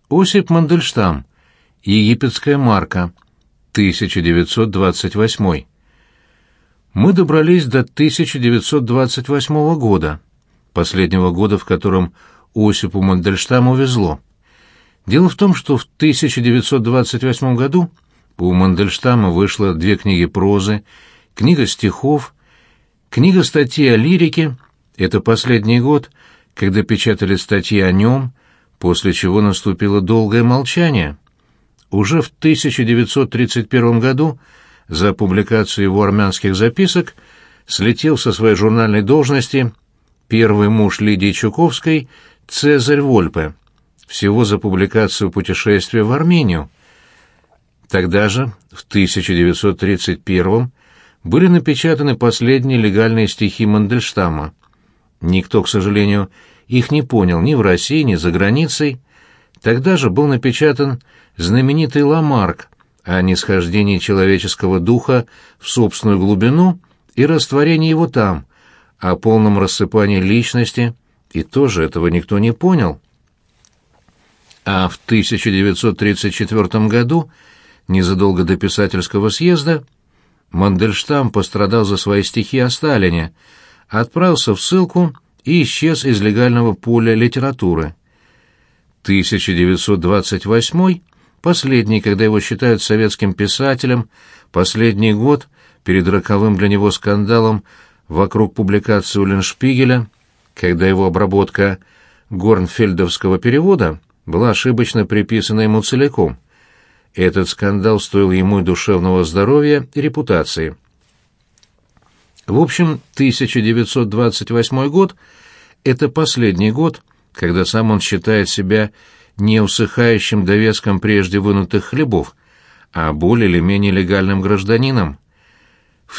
Осип Мандельштам. Египетская марка. 1928. Мы добрались до 1928 года, последнего года, в котором Осипу Мандельштаму везло. Дело в том, что в 1928 году у Мандельштама вышло 2 книги прозы, книга стихов, книга статей о лирике. Это последний год, когда печатали статьи о нем, после чего наступило долгое молчание. Уже в 1931 году за публикацию его армянских записок слетел со своей журнальной должности первый муж Лидии Чуковской Цезарь Вольпе, всего за публикацию путешествия в Армению. Тогда же, в 1931 были напечатаны последние легальные стихи Мандельштама. Никто, к сожалению, их не понял ни в России, ни за границей. Тогда же был напечатан знаменитый Ламарк о нисхождении человеческого духа в собственную глубину и растворении его там, о полном рассыпании личности, и тоже этого никто не понял. А в 1934 году, незадолго до писательского съезда, Мандельштам пострадал за свои стихи о Сталине, отправился в ссылку и исчез из легального поля литературы. 1928, последний, когда его считают советским писателем, последний год перед роковым для него скандалом вокруг публикации Улленшпигеля, когда его обработка горнфельдовского перевода была ошибочно приписана ему целиком. Этот скандал стоил ему и душевного здоровья, и репутации. В общем, 1928 год — это последний год, когда сам он считает себя не усыхающим довеском прежде вынутых хлебов, а более или менее легальным гражданином. В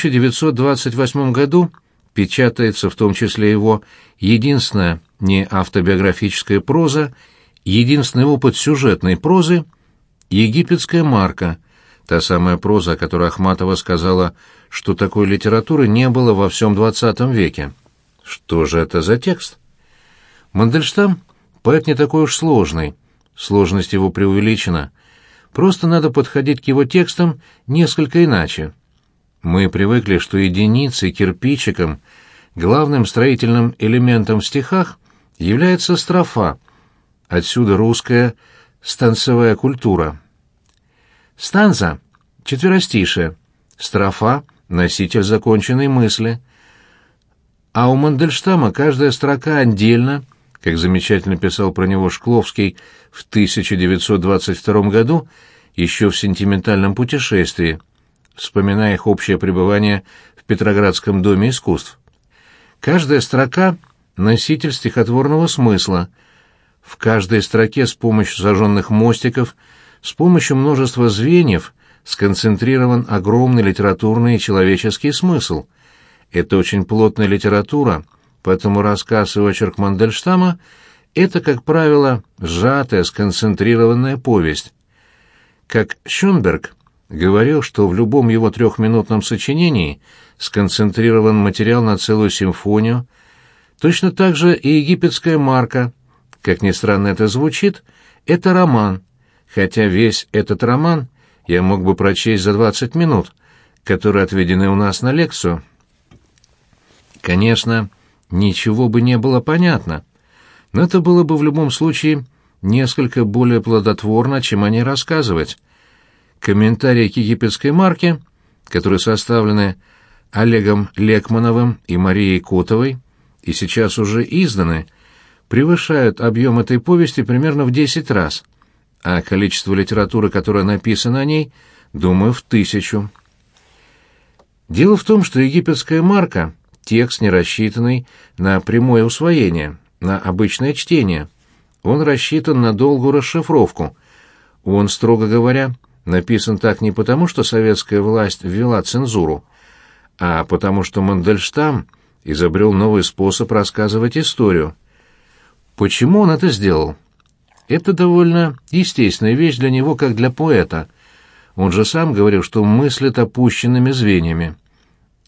1928 году печатается в том числе его единственная неавтобиографическая проза, единственный опыт сюжетной прозы «Египетская марка», та самая проза, о которой Ахматова сказала, что такой литературы не было во всем XX веке. Что же это за текст? Мандельштам — поэт не такой уж сложный, сложность его преувеличена. Просто надо подходить к его текстам несколько иначе. Мы привыкли, что единицей, кирпичиком, главным строительным элементом в стихах является строфа, отсюда русская станцевая культура. Станца — четверостишие, строфа — носитель законченной мысли. А у Мандельштама каждая строка отдельно, как замечательно писал про него Шкловский в 1922 году, еще в «Сентиментальном путешествии», вспоминая их общее пребывание в Петроградском доме искусств. Каждая строка — носитель стихотворного смысла. В каждой строке с помощью зажженных мостиков, с помощью множества звеньев сконцентрирован огромный литературный и человеческий смысл. Это очень плотная литература, поэтому рассказ и очерк Мандельштама — это, как правило, сжатая, сконцентрированная повесть. Как Шönberg говорил, что в любом его 3-минутном сочинении сконцентрирован материал на целую симфонию, точно так же и «Египетская марка», как ни странно это звучит, это роман, хотя весь этот роман я мог бы прочесть за 20 минут, которые отведены у нас на лекцию. Конечно, ничего бы не было понятно, но это было бы в любом случае несколько более плодотворно, чем о ней рассказывать. Комментарии к «Египетской марке», которые составлены Олегом Лекмановым и Марией Котовой и сейчас уже изданы, превышают объем этой повести примерно в 10 раз, а количество литературы, которая написана о ней, думаю, в 1000. Дело в том, что «Египетская марка» — текст, не рассчитанный на прямое усвоение, на обычное чтение. Он рассчитан на долгую расшифровку. Он, строго говоря, написан так не потому, что советская власть ввела цензуру, а потому что Мандельштам изобрел новый способ рассказывать историю. Почему он это сделал? Это довольно естественная вещь для него, как для поэта. Он же сам говорил, что мыслит опущенными звеньями.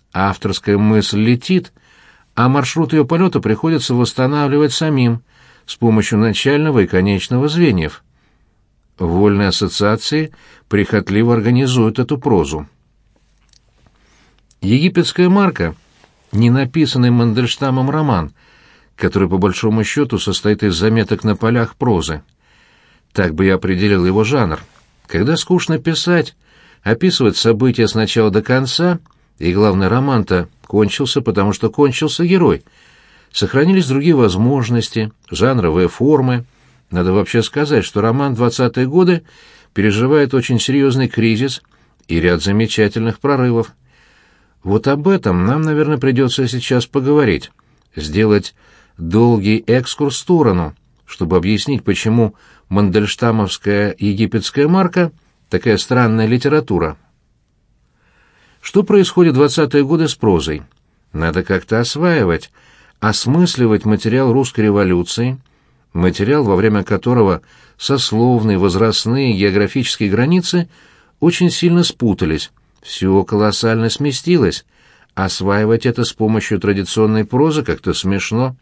Авторская мысль летит, а маршрут ее полета приходится восстанавливать самим, с помощью начального и конечного звеньев. Вольные ассоциации прихотливо организуют эту прозу. «Египетская марка» — не написанный Мандельштамом роман, который по большому счету состоит из заметок на полях прозы. Так бы я определил его жанр. Когда скучно писать, описывать события с начала до конца, и, главное, роман-то кончился, потому что кончился герой. Сохранились другие возможности, жанровые формы. Надо вообще сказать, что роман «20-е годы» переживает очень серьезный кризис и ряд замечательных прорывов. Вот об этом нам, наверное, придется сейчас поговорить, сделать долгий экскурс в сторону, чтобы объяснить, почему мандельштамовская египетская марка — такая странная литература. Что происходит в 20-е годы с прозой? Надо как-то осваивать, осмысливать материал русской революции, материал, во время которого сословные, возрастные, географические границы очень сильно спутались, все колоссально сместилось. Осваивать это с помощью традиционной прозы как-то смешно.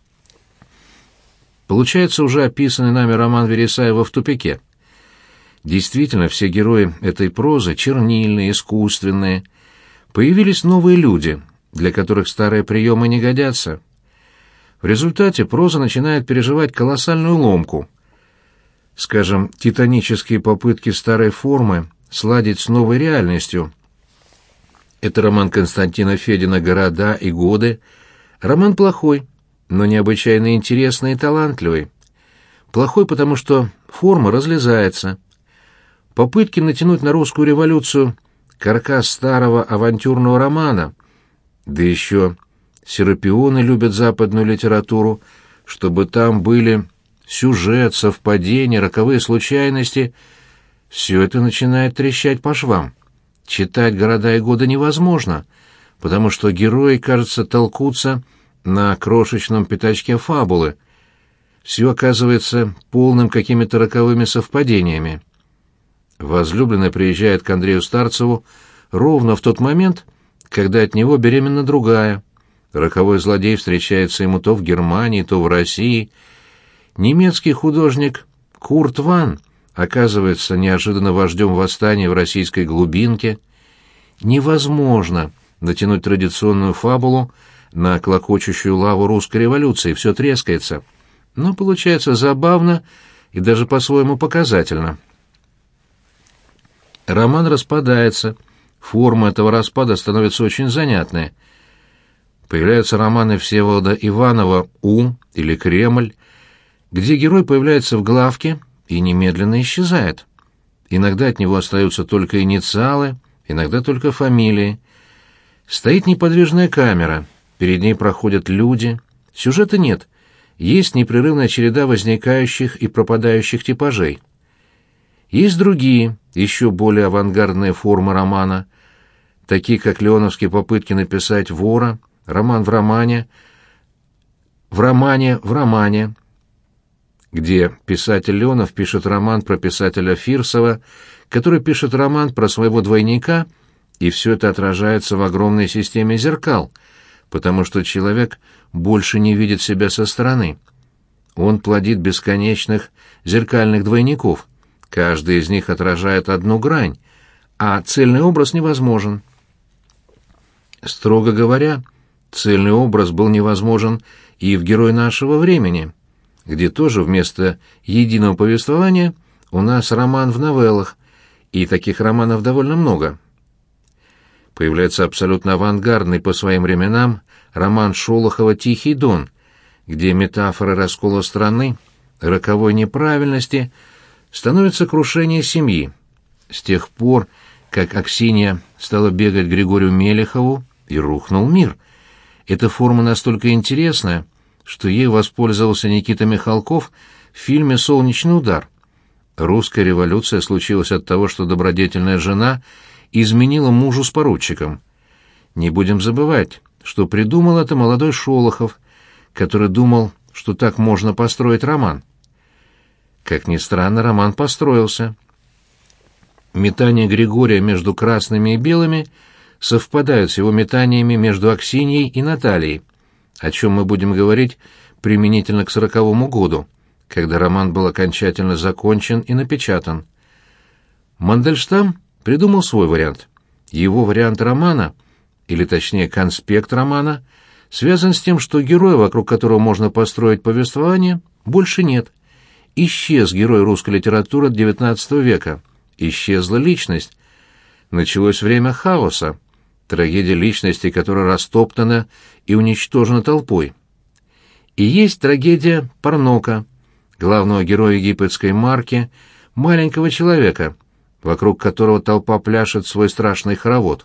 Получается уже описанный нами роман Вересаева «В тупике». Действительно, все герои этой прозы чернильные, искусственные. Появились новые люди, для которых старые приемы не годятся. В результате проза начинает переживать колоссальную ломку. Скажем, титанические попытки старой формы сладить с новой реальностью. Это роман Константина Федина «Города и годы». Роман плохой, но необычайно интересный и талантливый. Плохой, потому что форма разлезается. Попытки натянуть на русскую революцию каркас старого авантюрного романа, да еще серапионы любят западную литературу, чтобы там были сюжет, совпадения, роковые случайности. Все это начинает трещать по швам. Читать «Города и годы» невозможно, потому что герои, кажется, толкутся на крошечном пятачке фабулы. Все оказывается полным какими-то роковыми совпадениями. Возлюбленная приезжает к Андрею Старцеву ровно в тот момент, когда от него беременна другая. Роковой злодей встречается ему то в Германии, то в России. Немецкий художник Курт Ван оказывается неожиданно вождем восстания в российской глубинке. Невозможно натянуть традиционную фабулу на клокочущую лаву русской революции, все трескается. Но получается забавно и даже по-своему показательно. Роман распадается, форма этого распада становится очень занятной. Появляются романы Всеволода Иванова «У» или «Кремль», где герой появляется в главке и немедленно исчезает. Иногда от него остаются только инициалы, иногда только фамилии. Стоит неподвижная камера, перед ней проходят люди. Сюжета нет, есть непрерывная череда возникающих и пропадающих типажей. Есть другие, еще более авангардные формы романа, такие как леоновские попытки написать вора, роман в романе, в романе, где писатель Леонов пишет роман про писателя Фирсова, который пишет роман про своего двойника, и все это отражается в огромной системе зеркал, потому что человек больше не видит себя со стороны. Он плодит бесконечных зеркальных двойников, каждый из них отражает одну грань, а цельный образ невозможен. Строго говоря, цельный образ был невозможен и в «Герой нашего времени», где тоже вместо единого повествования у нас роман в новеллах, и таких романов довольно много. Появляется абсолютно авангардный по своим временам роман Шолохова «Тихий дон», где метафоры раскола страны, роковой неправильности становится крушение семьи. С тех пор, как Аксинья стала бегать к Григорию Мелехову, и рухнул мир. Эта форма настолько интересная, что ей воспользовался Никита Михалков в фильме «Солнечный удар». Русская революция случилась от того, что добродетельная жена изменила мужу с поручиком. Не будем забывать, что придумал это молодой Шолохов, который думал, что так можно построить роман. Как ни странно, роман построился. Метания Григория между красными и белыми совпадают с его метаниями между Аксиньей и Натальей, о чем мы будем говорить применительно к 40-му году, когда роман был окончательно закончен и напечатан. Мандельштам придумал свой вариант. Его вариант романа, или точнее конспект романа, связан с тем, что героя, вокруг которого можно построить повествование, больше нет. Исчез герой русской литературы XIX века, исчезла личность. Началось время хаоса, трагедия личности, которая растоптана и уничтожена толпой. И есть трагедия Парнока, главного героя египетской марки, маленького человека, вокруг которого толпа пляшет свой страшный хоровод.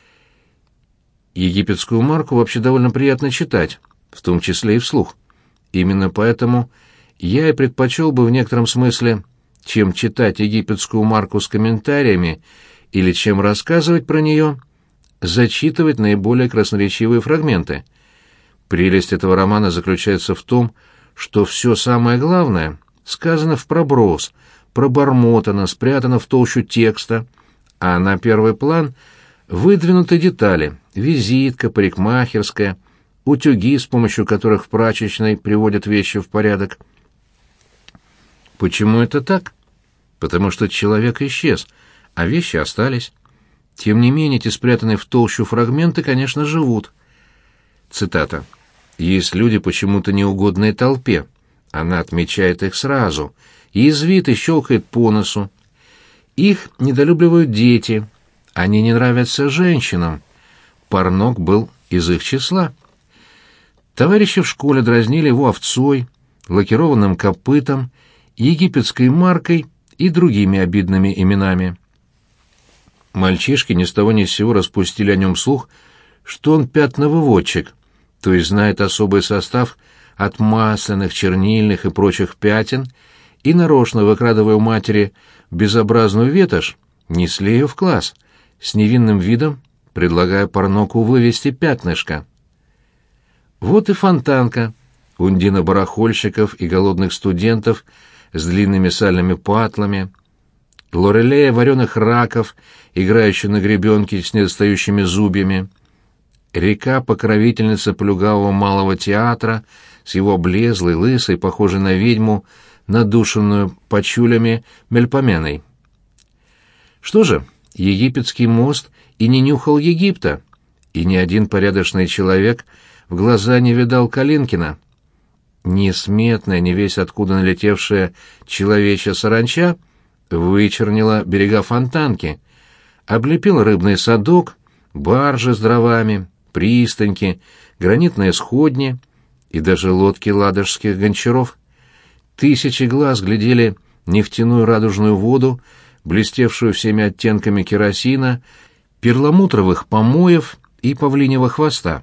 Египетскую марку вообще довольно приятно читать, в том числе и вслух. Именно поэтому я и предпочел бы в некотором смысле, чем читать египетскую марку с комментариями или чем рассказывать про нее, зачитывать наиболее красноречивые фрагменты. Прелесть этого романа заключается в том, что все самое главное сказано впроброс, пробормотано, спрятано в толщу текста, а на первый план выдвинуты детали — визитка, парикмахерская, утюги, с помощью которых в прачечной приводят вещи в порядок. Почему это так? Потому что человек исчез, а вещи остались. Тем не менее, эти спрятанные в толщу фрагменты, конечно, живут. Цитата. «Есть люди, почему-то неугодные толпе. Она отмечает их сразу, язвит и щелкает по носу. Их недолюбливают дети. Они не нравятся женщинам. Парнок был из их числа. Товарищи в школе дразнили его овцой, лакированным копытом, египетской маркой и другими обидными именами. Мальчишки ни с того ни с сего распустили о нем слух, что он пятновыводчик, то есть знает особый состав от масляных, чернильных и прочих пятен, и, нарочно выкрадывая у матери безобразную ветошь, несли ее в класс, с невинным видом предлагая Парноку вывести пятнышко. Вот и Фонтанка, Ундина барахольщиков и голодных студентов с длинными сальными патлами, Лорелея вареных раков, играющая на гребенке с недостающими зубьями, река-покровительница плюгавого малого театра с его облезлой, лысой, похожей на ведьму, надушенную почулями Мельпоменой. Что же, египетский мост и не нюхал Египта, и ни один порядочный человек в глаза не видал Калинкина. Несметная, не весь откуда налетевшая человечья саранча вычернила берега Фонтанки, облепила рыбный садок, баржи с дровами, пристаньки, гранитные сходни и даже лодки ладожских гончаров. Тысячи глаз глядели нефтяную радужную воду, блестевшую всеми оттенками керосина, перламутровых помоев и павлиньего хвоста.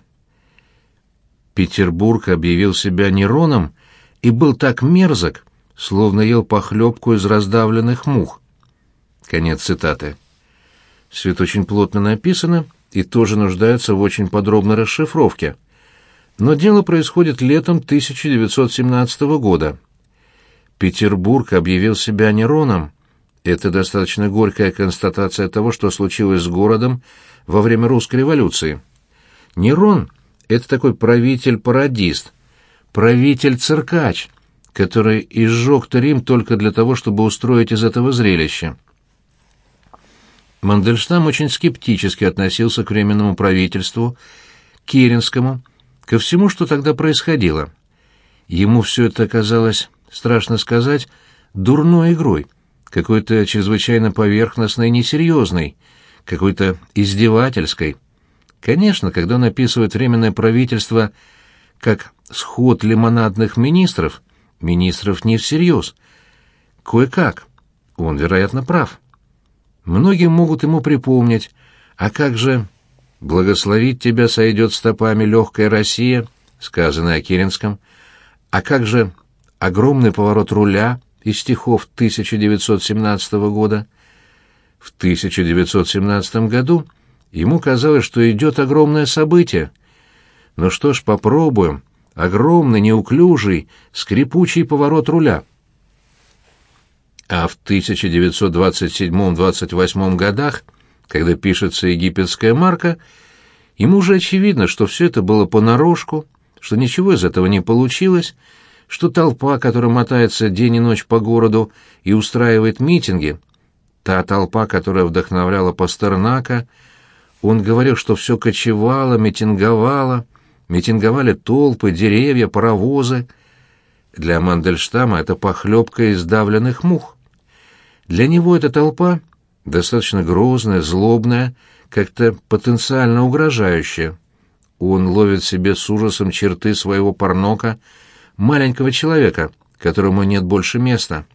Петербург объявил себя Нероном и был так мерзок, словно ел похлебку из раздавленных мух. Конец цитаты. Все это очень плотно написано и тоже нуждается в очень подробной расшифровке. Но дело происходит летом 1917 года. Петербург объявил себя Нероном. Это достаточно горькая констатация того, что случилось с городом во время русской революции. Нерон — это такой правитель-пародист, правитель-циркач, который изжег Рим только для того, чтобы устроить из этого зрелище. Мандельштам очень скептически относился к Временному правительству, Керенскому, ко всему, что тогда происходило. Ему все это казалось, страшно сказать, дурной игрой, какой-то чрезвычайно поверхностной и несерьезной, какой-то издевательской. Конечно, когда он описывает Временное правительство как сход лимонадных министров, министров не всерьез. Кое-как. Он, вероятно, прав. Многие могут ему припомнить, а как же «благословить тебя сойдет стопами легкая Россия», сказанное о Керенском, а как же огромный поворот руля из стихов 1917 года. В 1917 году ему казалось, что идет огромное событие. Ну что ж, попробуем. Огромный, неуклюжий, скрипучий поворот руля. А в 1927-28 годах, когда пишется египетская марка, ему уже очевидно, что все это было понарошку, что ничего из этого не получилось, что толпа, которая мотается день и ночь по городу и устраивает митинги, та толпа, которая вдохновляла Пастернака, он говорил, что все кочевало, митинговали толпы, деревья, паровозы. Для Мандельштама это похлебка из давленных мух. Для него эта толпа достаточно грозная, злобная, как-то потенциально угрожающая. Он ловит себе с ужасом черты своего Парнока, маленького человека, которому нет больше места.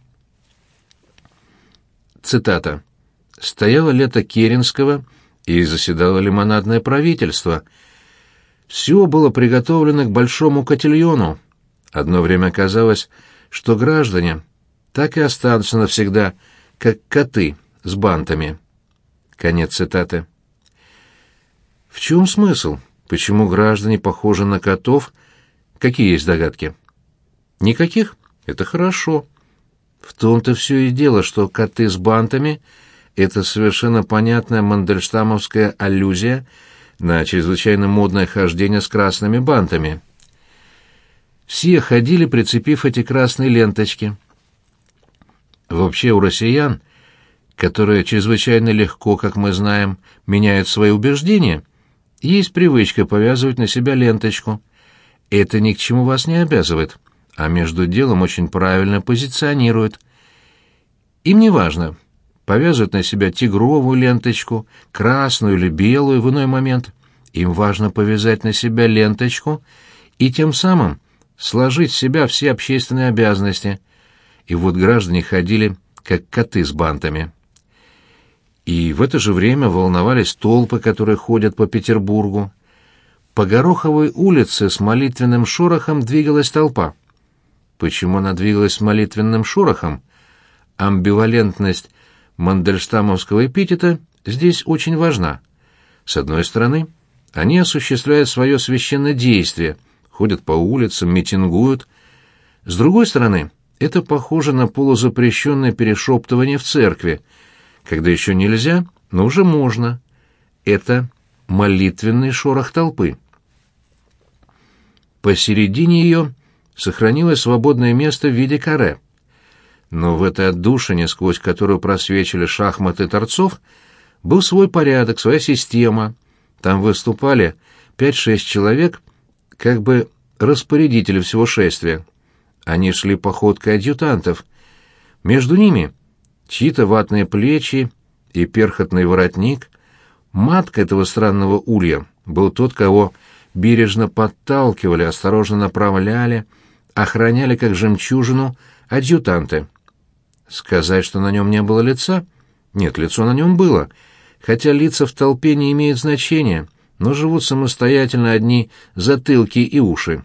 Цитата. «Стояло лето Керенского, и заседало лимонадное правительство. Все было приготовлено к большому котельону. Одно время казалось, что граждане так и останутся навсегда, как коты с бантами». Конец цитаты. В чем смысл? Почему граждане похожи на котов? Какие есть догадки? Никаких? Это хорошо. В том-то все и дело, что коты с бантами — это совершенно понятная мандельштамовская аллюзия на чрезвычайно модное хождение с красными бантами. Все ходили, прицепив эти красные ленточки. Вообще у россиян, которые чрезвычайно легко, как мы знаем, меняют свои убеждения, есть привычка повязывать на себя ленточку. Это ни к чему вас не обязывает, а между делом очень правильно позиционирует. Им не важно, повязывать на себя тигровую ленточку, красную или белую в иной момент. Им важно повязать на себя ленточку и тем самым сложить в себя все общественные обязанности. И вот граждане ходили, как коты с бантами. И в это же время волновались толпы, которые ходят по Петербургу. По Гороховой улице с молитвенным шорохом двигалась толпа. Почему она двигалась с молитвенным шорохом? Амбивалентность мандельштамовского эпитета здесь очень важна. С одной стороны, они осуществляют свое священное действие, ходят по улицам, митингуют. С другой стороны, это похоже на полузапрещенное перешептывание в церкви, когда еще нельзя, но уже можно. Это молитвенный шорох толпы. Посередине ее сохранилось свободное место в виде каре. Но в этой отдушине, сквозь которую просвечивали шахматы торцов, был свой порядок, своя система. Там выступали 5-6 человек, как бы распорядители всего шествия. Они шли походкой адъютантов. Между ними чьи-то ватные плечи и перхотный воротник. Матка этого странного улья был тот, кого бережно подталкивали, осторожно направляли, охраняли как жемчужину адъютанты. Сказать, что на нем не было лица? Нет, лицо на нем было, хотя лица в толпе не имеют значения, но живут самостоятельно одни затылки и уши.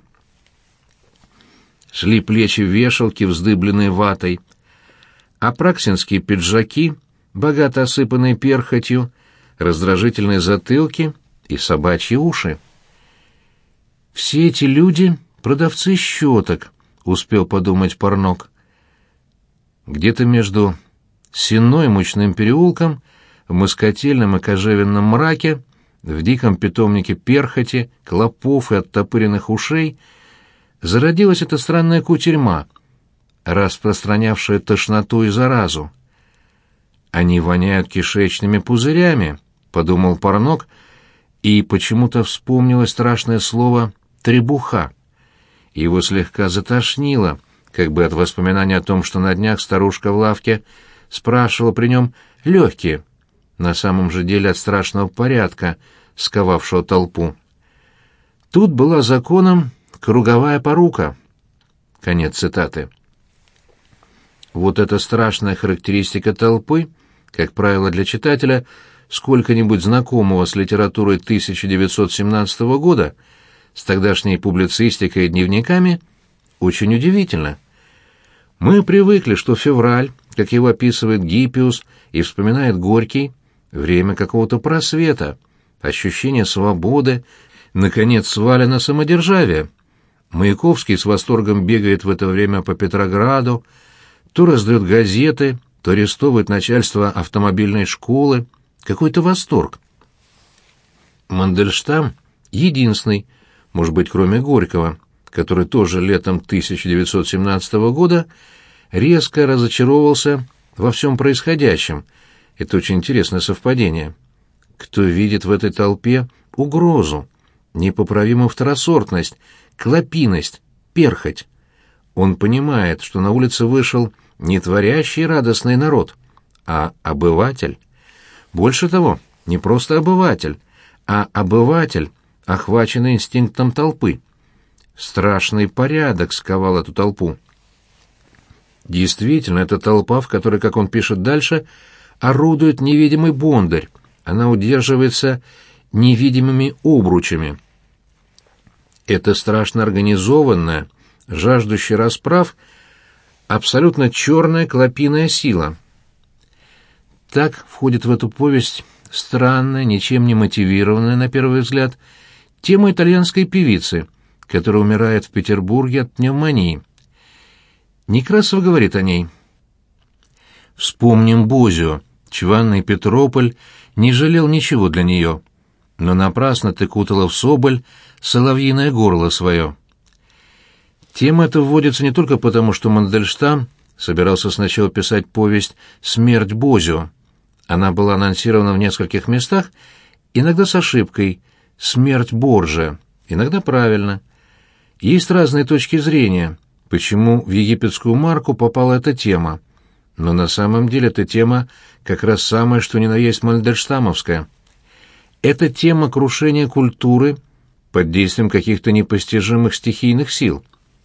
Шли плечи-вешалки, вздыбленные ватой, апраксинские пиджаки, богато осыпанные перхотью, раздражительные затылки и собачьи уши. «Все эти люди — продавцы щеток», — успел подумать Парнок. Где-то между Сенной и Мучным переулком, в москотельном и кожевенном мраке, в диком питомнике перхоти, клопов и оттопыренных ушей зародилась эта странная кутерьма, распространявшая тошноту и заразу. «Они воняют кишечными пузырями», — подумал Парнок, и почему-то вспомнилось страшное слово «требуха». Его слегка затошнило, как бы от воспоминания о том, что на днях старушка в лавке спрашивала при нем легкие, на самом же деле от страшного порядка, сковавшего толпу. Тут была законом круговая порука. Конец цитаты. Вот эта страшная характеристика толпы, как правило, для читателя, сколько-нибудь знакомого с литературой 1917 года, с тогдашней публицистикой и дневниками, очень удивительно. Мы привыкли, что февраль, как его описывает Гиппиус и вспоминает Горький, время какого-то просвета, ощущение свободы, наконец свалено самодержавие. Маяковский с восторгом бегает в это время по Петрограду, то раздает газеты, то арестовывает начальство автомобильной школы. Какой-то восторг. Мандельштам единственный может быть, кроме Горького, который тоже летом 1917 года резко разочаровался во всем происходящем. Это очень интересное совпадение. Кто видит в этой толпе угрозу, непоправимую второсортность, клопиность, перхоть? Он понимает, что на улице вышел не творящий радостный народ, а обыватель. Больше того, не просто обыватель, а обыватель, охваченный инстинктом толпы. Страшный порядок сковал эту толпу. Действительно, это толпа, в которой, как он пишет дальше, орудует невидимый бондарь. Она удерживается невидимыми обручами. Это страшно организованная, жаждущая расправ, абсолютно черная клопиная сила. Так входит в эту повесть странная, ничем не мотивированная, на первый взгляд, тема итальянской певицы, которая умирает в Петербурге от пневмонии. Некрасов говорит о ней: «Вспомним Бозио, чванный Петрополь не жалел ничего для нее, но напрасно ты кутала в соболь соловьиное горло свое». Тема эта вводится не только потому, что Мандельштам собирался сначала писать повесть «Смерть Бозио». Она была анонсирована в нескольких местах, иногда с ошибкой «Смерть Борджиа», иногда правильно. Есть разные точки зрения, почему в египетскую марку попала эта тема, но на самом деле эта тема как раз самая, что ни на есть мандельштамовская. Это тема крушения культуры под действием каких-то непостижимых стихийных сил.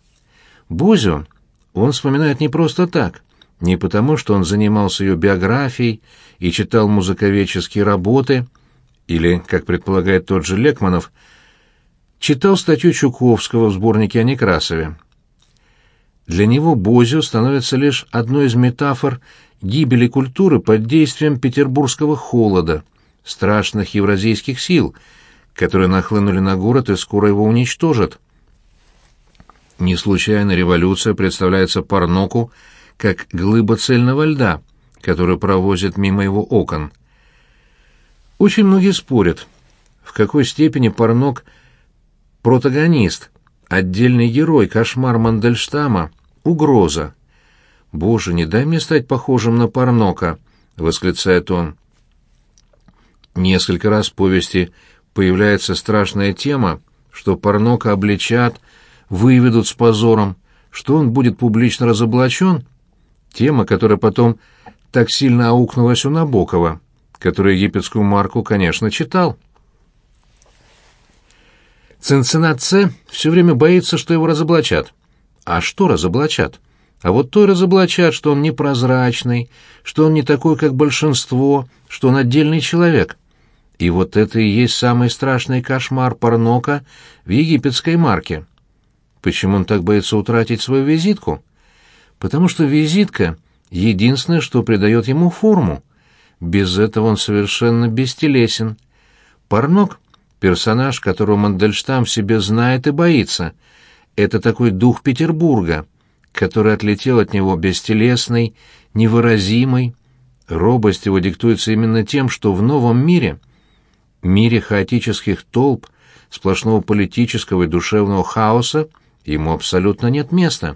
Бозио он вспоминает не просто так, не потому, что он занимался ее биографией и читал музыковедческие работы, или, как предполагает тот же Лекманов, читал статью Чуковского в сборнике о Некрасове. Для него Бозио становится лишь одной из метафор гибели культуры под действием петербургского холода, страшных евразийских сил, которые нахлынули на город и скоро его уничтожат. Не случайно революция представляется Парноку как глыба цельного льда, которую провозят мимо его окон. Очень многие спорят, в какой степени Парнок — протагонист, отдельный герой, кошмар Мандельштама, угроза. «Боже, не дай мне стать похожим на Парнока!» — восклицает он. Несколько раз в повести появляется страшная тема, что Парнока обличат, выведут с позором, что он будет публично разоблачен. Тема, которая потом так сильно аукнулась у Набокова, который египетскую марку, конечно, читал. Цинциннат Ц. все время боится, что его разоблачат. А что разоблачат? А вот то и разоблачат, что он непрозрачный, что он не такой, как большинство, что он отдельный человек. И вот это и есть самый страшный кошмар Парнока в египетской марке. Почему он так боится утратить свою визитку? Потому что визитка — единственное, что придает ему форму. Без этого он совершенно бестелесен. Парнок — персонаж, которого Мандельштам в себе знает и боится. Это такой дух Петербурга, который отлетел от него бестелесный, невыразимый. Робость его диктуется именно тем, что в новом мире хаотических толп, сплошного политического и душевного хаоса, ему абсолютно нет места.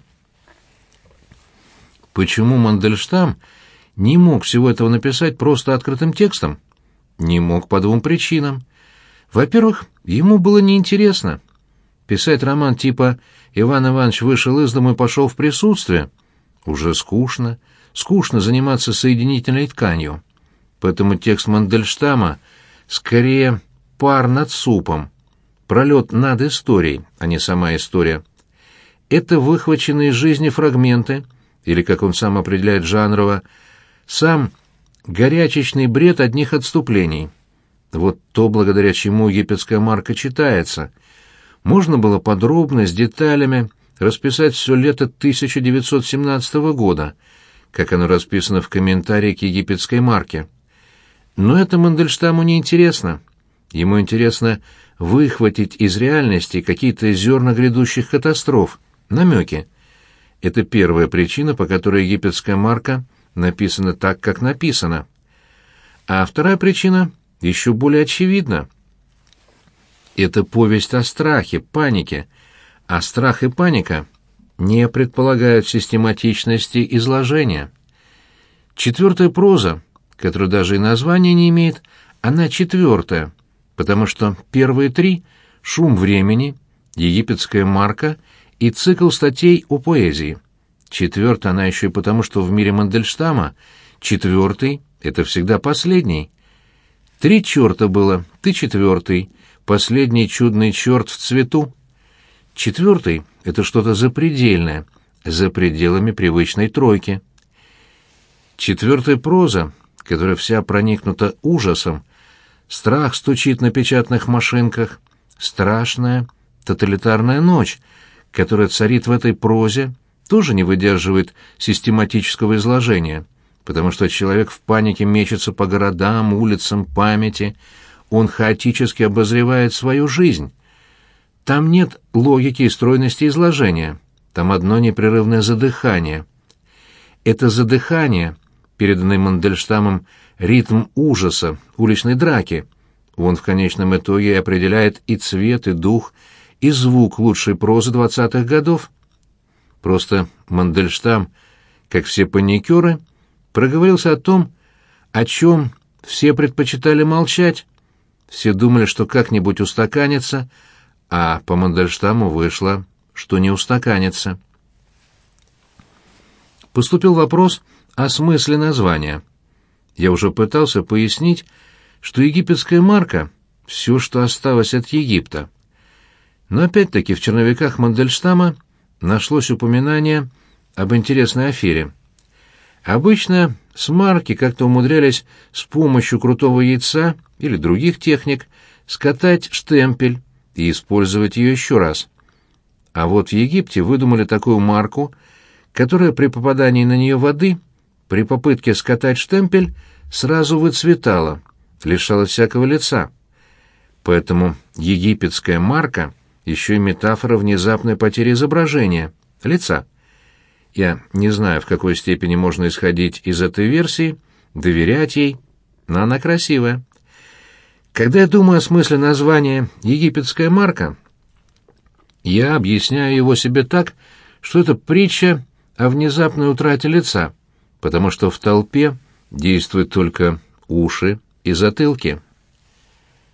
Почему Мандельштам не мог всего этого написать просто открытым текстом? Не мог по двум причинам. Во-первых, ему было неинтересно. Писать роман типа «Иван Иванович вышел из дома и пошел в присутствие» уже скучно. Скучно заниматься соединительной тканью. Поэтому текст Мандельштама скорее пар над супом, пролет над историей, а не сама история. Это выхваченные из жизни фрагменты, или, как он сам определяет жанрово, сам горячечный бред одних отступлений. Вот то, благодаря чему египетская марка читается. Можно было подробно, с деталями, расписать все лето 1917 года, как оно расписано в комментарии к египетской марке. Но это Мандельштаму не интересно. Ему интересно выхватить из реальности какие-то зерна грядущих катастроф, намеки. Это первая причина, по которой египетская марка написана так, как написана. А вторая причина еще более очевидна. Это повесть о страхе, панике, а страх и паника не предполагают систематичности изложения. Четвертая проза, которая даже и названия не имеет, она четвертая, потому что первые три — «Шум времени», «Египетская марка» и цикл статей о поэзии. Четвертая она еще и потому, что в мире Мандельштама четвертый — это всегда последний. Три черта было, ты четвертый, последний чудный черт в цвету. Четвертый — это что-то запредельное, за пределами привычной тройки. Четвертая проза, которая вся проникнута ужасом, страх стучит на печатных машинках, страшная тоталитарная ночь, которая царит в этой прозе, тоже не выдерживает систематического изложения, потому что человек в панике мечется по городам, улицам, памяти, он хаотически обозревает свою жизнь. Там нет логики и стройности изложения, там одно непрерывное задыхание. Это задыхание, переданный Мандельштамом ритм ужаса, уличной драки, он в конечном итоге определяет и цвет, и дух, и звук лучшей прозы 20-х годов. Просто Мандельштам, как все паникеры, проговорился о чем все предпочитали молчать. Все думали, что как-нибудь устаканится, а по Мандельштаму вышло, что не устаканится. Поступил вопрос о смысле названия. Я уже пытался пояснить, что египетская марка — все, что осталось от Египта. Но опять-таки в черновиках Мандельштама нашлось упоминание об интересной афере. Обычно с марки как-то умудрялись с помощью крутого яйца или других техник скатать штемпель и использовать ее еще раз. А вот в Египте выдумали такую марку, которая при попадании на нее воды, при попытке скатать штемпель, сразу выцветала, лишалась всякого лица. Поэтому египетская марка еще и метафора внезапной потери изображения, лица. Я не знаю, в какой степени можно исходить из этой версии, доверять ей, но она красивая. Когда я думаю о смысле названия «египетская марка», я объясняю его себе так, что это притча о внезапной утрате лица, потому что в толпе действуют только уши и затылки.